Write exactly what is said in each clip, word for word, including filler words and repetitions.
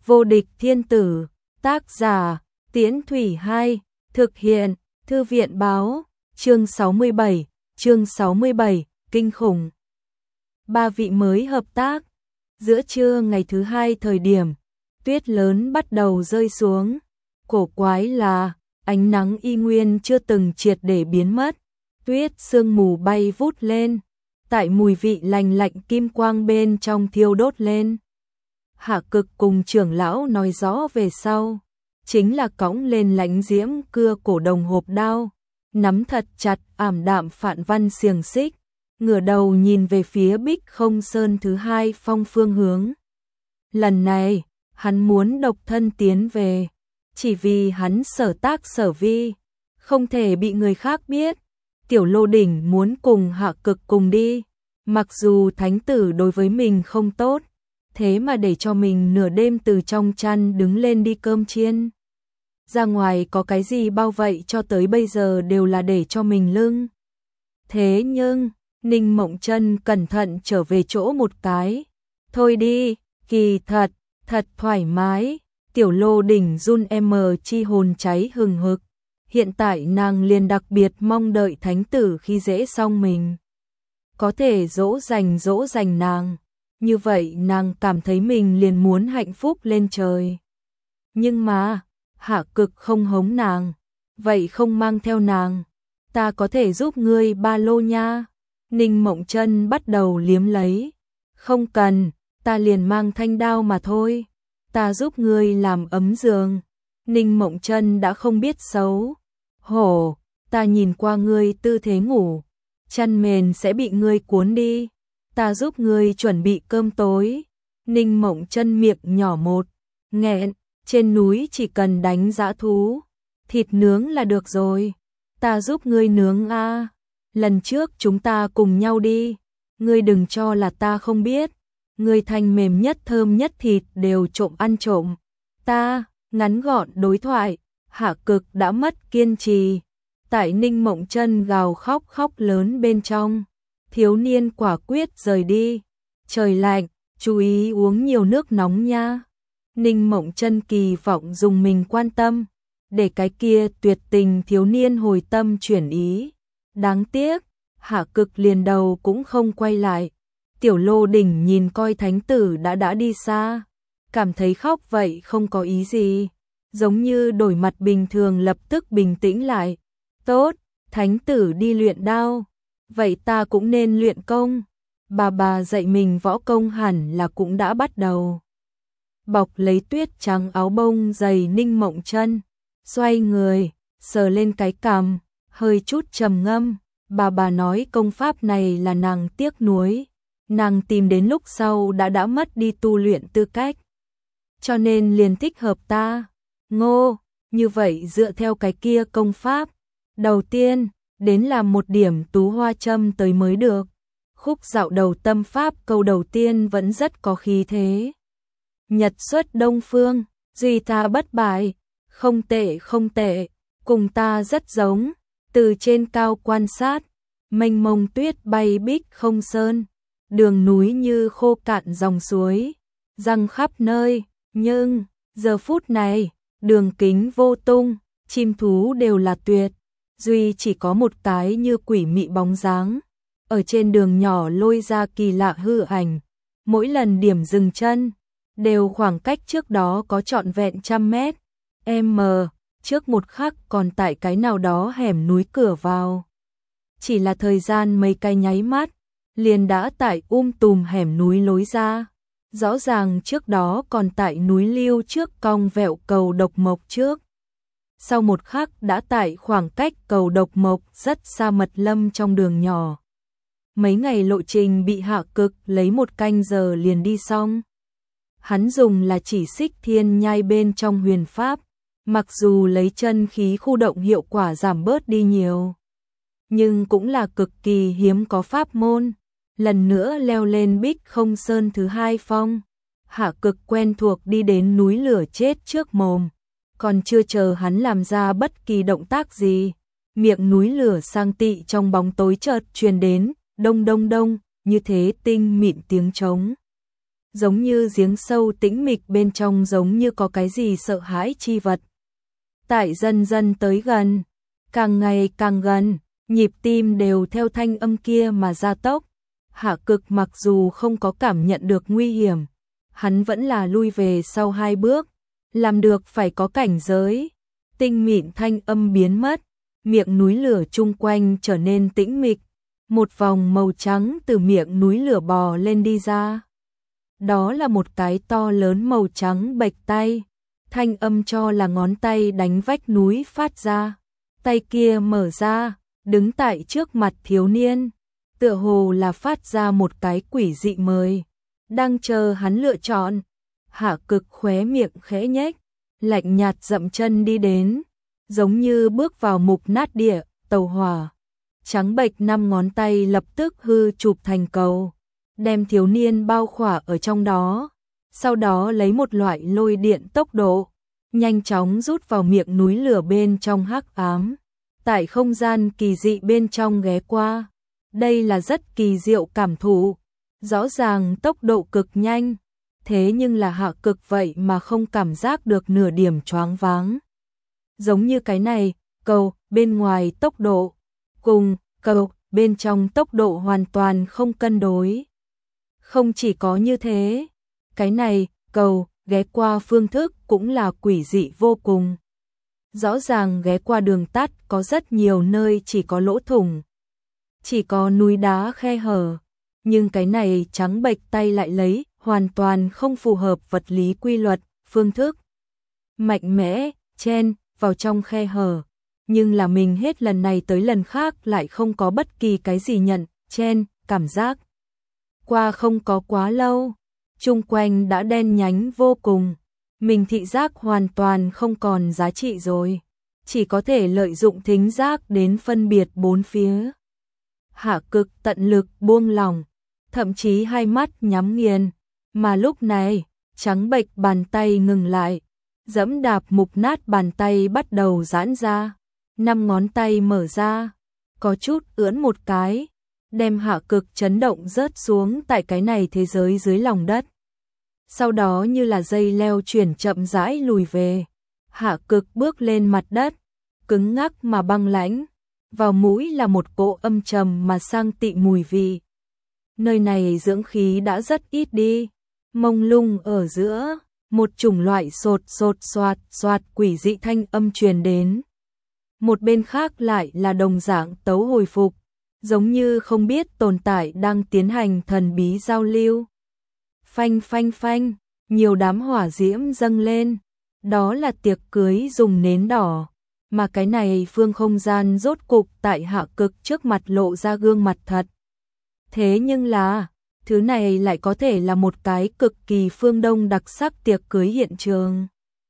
Vô địch thiên tử, tác giả, Tiễn Thủy Hai, thực hiện, Thư viện báo, chương sáu mươi bảy, chương sáu mươi bảy, kinh khủng. Ba vị mới hợp tác. Giữa trưa ngày thứ hai thời điểm, tuyết lớn bắt đầu rơi xuống. Cổ quái là, ánh nắng y nguyên chưa từng triệt để biến mất. Tuyết sương mù bay vút lên, tại mùi vị lành lạnh kim quang bên trong thiêu đốt lên. Hạ Cực cùng trưởng lão nói rõ về sau, chính là cõng lên lãnh diễm cưa cổ đồng hộp đao, nắm thật chặt ảm đạm phạn văn xiềng xích, ngửa đầu nhìn về phía Bích Không Sơn thứ hai phong phương hướng. Lần này, hắn muốn độc thân tiến về, chỉ vì hắn sở tác sở vi, không thể bị người khác biết. Tiểu Lô Đỉnh muốn cùng Hạ Cực cùng đi, mặc dù thánh tử đối với mình không tốt, thế mà để cho mình nửa đêm từ trong chăn đứng lên đi cơm chiên. Ra ngoài có cái gì bao vậy cho tới bây giờ đều là để cho mình lưng. Thế nhưng, Ninh Mộng Chân cẩn thận trở về chỗ một cái. Thôi đi, kỳ thật, thật thoải mái. Tiểu Lô Đỉnh run em chi hồn cháy hừng hực. Hiện tại nàng liền đặc biệt mong đợi thánh tử khi dễ xong mình. Có thể dỗ dành dỗ dành nàng. Như vậy nàng cảm thấy mình liền muốn hạnh phúc lên trời. Nhưng mà, Hạ Cực không hống nàng. Vậy không mang theo nàng. Ta có thể giúp ngươi ba lô nha. Ninh Mộng Chân bắt đầu liếm lấy. Không cần, ta liền mang thanh đao mà thôi. Ta giúp ngươi làm ấm giường. Ninh Mộng Chân đã không biết xấu hổ, ta nhìn qua ngươi tư thế ngủ, chăn mền sẽ bị ngươi cuốn đi. Ta giúp ngươi chuẩn bị cơm tối. Ninh Mộng Chân miệng nhỏ một nghẹn, trên núi chỉ cần đánh dã thú, thịt nướng là được rồi. Ta giúp ngươi nướng a. Lần trước chúng ta cùng nhau đi, ngươi đừng cho là ta không biết. Ngươi thanh mềm nhất thơm nhất thịt đều trộm ăn trộm. Ta, ngắn gọn đối thoại, Hạ Cực đã mất kiên trì. Tại Ninh Mộng Chân gào khóc khóc lớn bên trong, thiếu niên quả quyết rời đi. Trời lạnh, chú ý uống nhiều nước nóng nha. Ninh Mộng Chân kỳ vọng dùng mình quan tâm, để cái kia tuyệt tình thiếu niên hồi tâm chuyển ý. Đáng tiếc, Hạ Cực liền đầu cũng không quay lại. Tiểu Lô Đỉnh nhìn coi thánh tử đã đã đi xa, cảm thấy khóc vậy không có ý gì, giống như đổi mặt bình thường lập tức bình tĩnh lại. Tốt, thánh tử đi luyện đao, vậy ta cũng nên luyện công. Bà bà dạy mình võ công hẳn là cũng đã bắt đầu. Bọc lấy tuyết trắng áo bông dày Ninh Mộng Chân, xoay người, sờ lên cái cằm, hơi chút trầm ngâm. Bà bà nói công pháp này là nàng tiếc nuối, nàng tìm đến lúc sau đã đã mất đi tu luyện tư cách, cho nên liền thích hợp ta. Ngô, như vậy dựa theo cái kia công pháp, đầu tiên, đến làm một điểm tú hoa châm tới mới được. Khúc dạo đầu tâm pháp câu đầu tiên vẫn rất có khí thế. Nhật xuất đông phương, duy ta bất bại, không tệ không tệ, cùng ta rất giống. Từ trên cao quan sát, mênh mông tuyết bay Bích Không Sơn, đường núi như khô cạn dòng suối, răng khắp nơi, nhưng giờ phút này, đường kính vô tung, chim thú đều là tuyệt, duy chỉ có một cái như quỷ mị bóng dáng, ở trên đường nhỏ lôi ra kỳ lạ hư ảnh, mỗi lần điểm dừng chân, đều khoảng cách trước đó có trọn vẹn trăm mét, m, trước một khắc còn tại cái nào đó hẻm núi cửa vào. Chỉ là thời gian mấy cái nháy mắt, liền đã tại um tùm hẻm núi lối ra. Rõ ràng trước đó còn tại núi Liêu trước cong vẹo cầu Độc Mộc trước. Sau một khắc đã tại khoảng cách cầu Độc Mộc rất xa mật lâm trong đường nhỏ. Mấy ngày lộ trình bị Hạ Cực lấy một canh giờ liền đi xong. Hắn dùng là chỉ xích thiên nhai bên trong huyền pháp, mặc dù lấy chân khí khu động hiệu quả giảm bớt đi nhiều, nhưng cũng là cực kỳ hiếm có pháp môn. Lần nữa leo lên Bích Không Sơn thứ hai phong, Hạ Cực quen thuộc đi đến núi lửa chết trước mồm, còn chưa chờ hắn làm ra bất kỳ động tác gì, miệng núi lửa sang tị trong bóng tối chợt truyền đến đông đông đông, như thế tinh mịn tiếng trống. giống như giếng sâu tĩnh mịch bên trong giống như có cái gì sợ hãi chi vật. Tại dần dần tới gần, càng ngày càng gần, nhịp tim đều theo thanh âm kia mà gia tốc. Hạ Cực mặc dù không có cảm nhận được nguy hiểm, hắn vẫn là lui về sau hai bước, làm được phải có cảnh giới. Tinh mịn thanh âm biến mất, miệng núi lửa chung quanh trở nên tĩnh mịch, một vòng màu trắng từ miệng núi lửa bò lên đi ra. Đó là một cái to lớn màu trắng bạch tay, thanh âm cho là ngón tay đánh vách núi phát ra. Tay kia mở ra, đứng tại trước mặt thiếu niên, tựa hồ là phát ra một cái quỷ dị mời, đang chờ hắn lựa chọn. Hạ Cực khóe miệng khẽ nhếch, lạnh nhạt dậm chân đi đến, giống như bước vào mục nát địa, tàu hỏa. Trắng bệch năm ngón tay lập tức hư chụp thành cầu, đem thiếu niên bao khỏa ở trong đó, sau đó lấy một loại lôi điện tốc độ, nhanh chóng rút vào miệng núi lửa bên trong hắc ám, tại không gian kỳ dị bên trong ghé qua. Đây là rất kỳ diệu cảm thụ, rõ ràng tốc độ cực nhanh, thế nhưng là Hạ Cực vậy mà không cảm giác được nửa điểm choáng váng. Giống như cái này, cầu bên ngoài tốc độ, cùng cầu bên trong tốc độ hoàn toàn không cân đối. Không chỉ có như thế, cái này, cầu, ghé qua phương thức cũng là quỷ dị vô cùng. Rõ ràng ghé qua đường tắt có rất nhiều nơi chỉ có lỗ thủng, chỉ có núi đá khe hở, nhưng cái này trắng bệch tay lại lấy, hoàn toàn không phù hợp vật lý quy luật, phương thức. Mạnh mẽ, chen, vào trong khe hở, nhưng là mình hết lần này tới lần khác lại không có bất kỳ cái gì nhận, chen, cảm giác. Qua không có quá lâu, chung quanh đã đen nhánh vô cùng, mình thị giác hoàn toàn không còn giá trị rồi, chỉ có thể lợi dụng thính giác đến phân biệt bốn phía. Hạ Cực tận lực buông lỏng, thậm chí hai mắt nhắm nghiền, mà lúc này, trắng bệch bàn tay ngừng lại, dẫm đạp mục nát bàn tay bắt đầu giãn ra, năm ngón tay mở ra, có chút ưỡn một cái, đem Hạ Cực chấn động rớt xuống tại cái này thế giới dưới lòng đất. Sau đó như là dây leo chuyển chậm rãi lùi về, Hạ Cực bước lên mặt đất, cứng ngắc mà băng lãnh, vào mũi là một cỗ âm trầm mà sang tị mùi vị. Nơi này dưỡng khí đã rất ít đi, mông lung ở giữa, một chủng loại sột sột xoạt xoạt quỷ dị thanh âm truyền đến. Một bên khác lại là đồng dạng tấu hồi phục, giống như không biết tồn tại đang tiến hành thần bí giao lưu. Phanh phanh phanh, nhiều đám hỏa diễm dâng lên, đó là tiệc cưới dùng nến đỏ, mà cái này phương không gian rốt cục tại Hạ Cực trước mặt lộ ra gương mặt thật. Thế nhưng là, thứ này lại có thể là một cái cực kỳ phương Đông đặc sắc tiệc cưới hiện trường.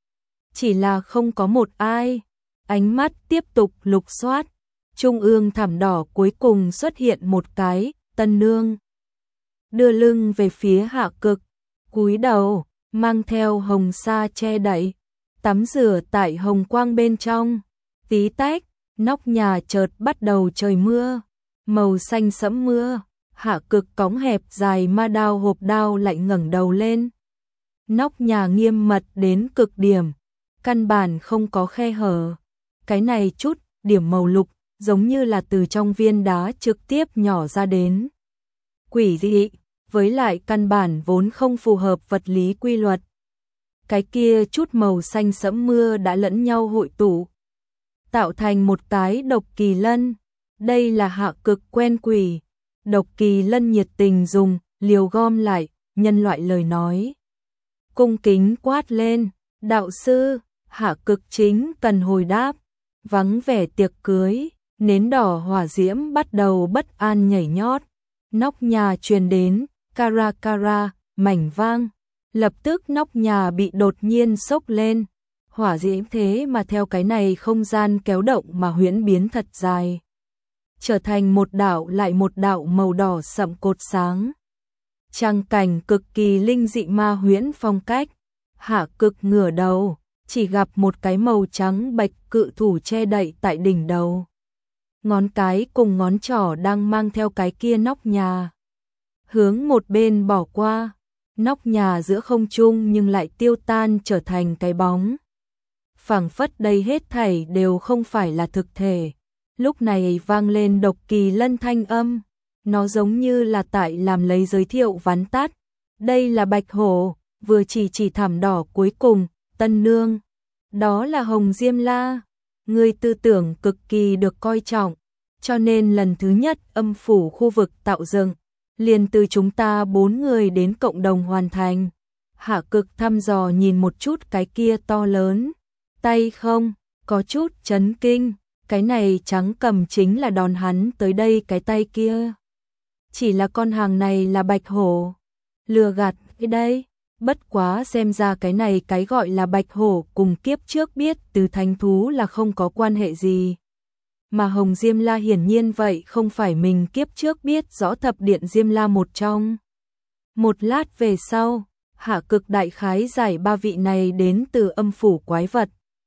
Chỉ là không có một ai, ánh mắt tiếp tục lục soát, trung ương thảm đỏ cuối cùng xuất hiện một cái, tân nương. Đưa lưng về phía Hạ Cực, cúi đầu, mang theo hồng sa che đậy, tắm rửa tại hồng quang bên trong, tí tách, nóc nhà chợt bắt đầu trời mưa, màu xanh sẫm mưa. Hạ Cực cõng hẹp dài ma đao hộp đao lại ngẩng đầu lên. Nóc nhà nghiêm mật đến cực điểm, căn bản không có khe hở. Cái này chút điểm màu lục, giống như là từ trong viên đá trực tiếp nhỏ ra đến. Quỷ dị, với lại căn bản vốn không phù hợp vật lý quy luật. Cái kia chút màu xanh sẫm mưa đã lẫn nhau hội tụ, tạo thành một cái độc kỳ lân. Đây là Hạ Cực quen quỷ. Độc kỳ lân nhiệt tình dùng, liều gom lại, nhân loại lời nói. Cung kính quát lên, đạo sư, Hạ Cực chính cần hồi đáp, vắng vẻ tiệc cưới, nến đỏ hỏa diễm bắt đầu bất an nhảy nhót, nóc nhà truyền đến, kara kara, mảnh vang, lập tức nóc nhà bị đột nhiên sốc lên, hỏa diễm thế mà theo cái này không gian kéo động mà huyễn biến thật dài, trở thành một đạo lại một đạo màu đỏ sậm cột sáng. Trang cảnh cực kỳ linh dị ma huyễn phong cách. Hạ Cực ngửa đầu, chỉ gặp một cái màu trắng bạch cự thủ che đậy tại đỉnh đầu. Ngón cái cùng ngón trỏ đang mang theo cái kia nóc nhà, hướng một bên bỏ qua. nóc nhà giữa không trung nhưng lại tiêu tan trở thành cái bóng. Phảng phất đây hết thảy đều không phải là thực thể. Lúc này vang lên Độc Kỳ Lân thanh âm, nó giống như là tại làm lấy giới thiệu vắn tắt. Đây là Bạch Hổ, vừa chỉ chỉ thảm đỏ cuối cùng, tân nương. Đó là Hồng Diêm La, người tư tưởng cực kỳ được coi trọng, cho nên lần thứ nhất âm phủ khu vực tạo dựng, liền từ chúng ta bốn người đến cộng đồng hoàn thành. Hạ Cực thăm dò nhìn một chút cái kia to lớn tay không, có chút chấn kinh, cái này trắng cầm chính là đón hắn tới đây cái tay kia. Chỉ là con hàng này là Bạch Hổ, lừa gạt cái đây, bất quá xem ra cái này cái gọi là Bạch Hổ cùng kiếp trước biết từ thánh thú là không có quan hệ gì. Mà Hồng Diêm La hiển nhiên vậy không phải mình kiếp trước biết rõ thập điện Diêm La một trong. Một lát về sau, Hạ Cực đại khái giải ba vị này đến từ âm phủ quái vật.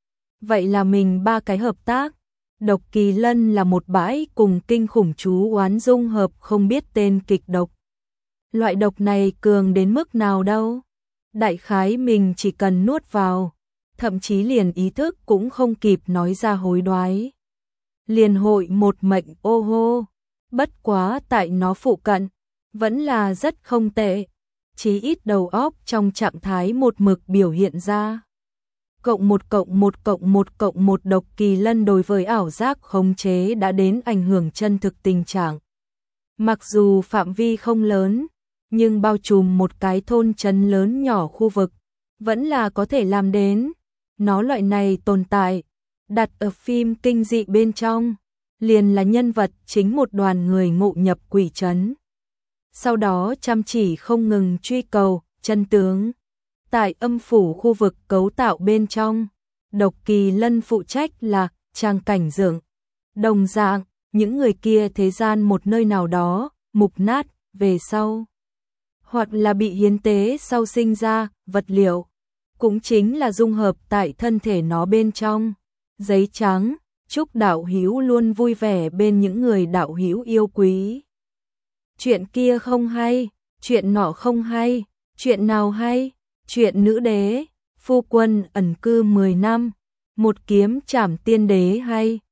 Vậy là mình ba cái hợp tác. Độc Kỳ Lân là một bãi cùng kinh khủng chú oán dung hợp không biết tên kịch độc. Loại độc này cường đến mức nào đâu. Đại khái mình chỉ cần nuốt vào, thậm chí liền ý thức cũng không kịp nói ra hối đoái. Liền hội một mệnh ô hô, bất quá tại nó phụ cận, vẫn là rất không tệ, chí ít đầu óc trong trạng thái một mực biểu hiện ra. Cộng một cộng một cộng một cộng một Độc Kỳ Lân đối với ảo giác khống chế đã đến ảnh hưởng chân thực tình trạng. Mặc dù phạm vi không lớn, nhưng bao trùm một cái thôn trấn lớn nhỏ khu vực, vẫn là có thể làm đến. Nó loại này tồn tại, đặt ở phim kinh dị bên trong, liền là nhân vật chính một đoàn người ngộ nhập quỷ trấn. Sau đó chăm chỉ không ngừng truy cầu chân tướng. Tại âm phủ khu vực cấu tạo bên trong, Độc Kỳ Lân phụ trách là trang cảnh dưỡng. Đồng dạng, những người kia thế gian một nơi nào đó, mục nát, về sau. Hoặc là bị hiến tế sau sinh ra, vật liệu. Cũng chính là dung hợp tại thân thể nó bên trong. Giấy trắng, chúc đạo hữu luôn vui vẻ bên những người đạo hữu yêu quý. Chuyện kia không hay, chuyện nọ không hay, chuyện nào hay? Chuyện nữ đế, phu quân ẩn cư mười năm, một kiếm trảm tiên đế hay,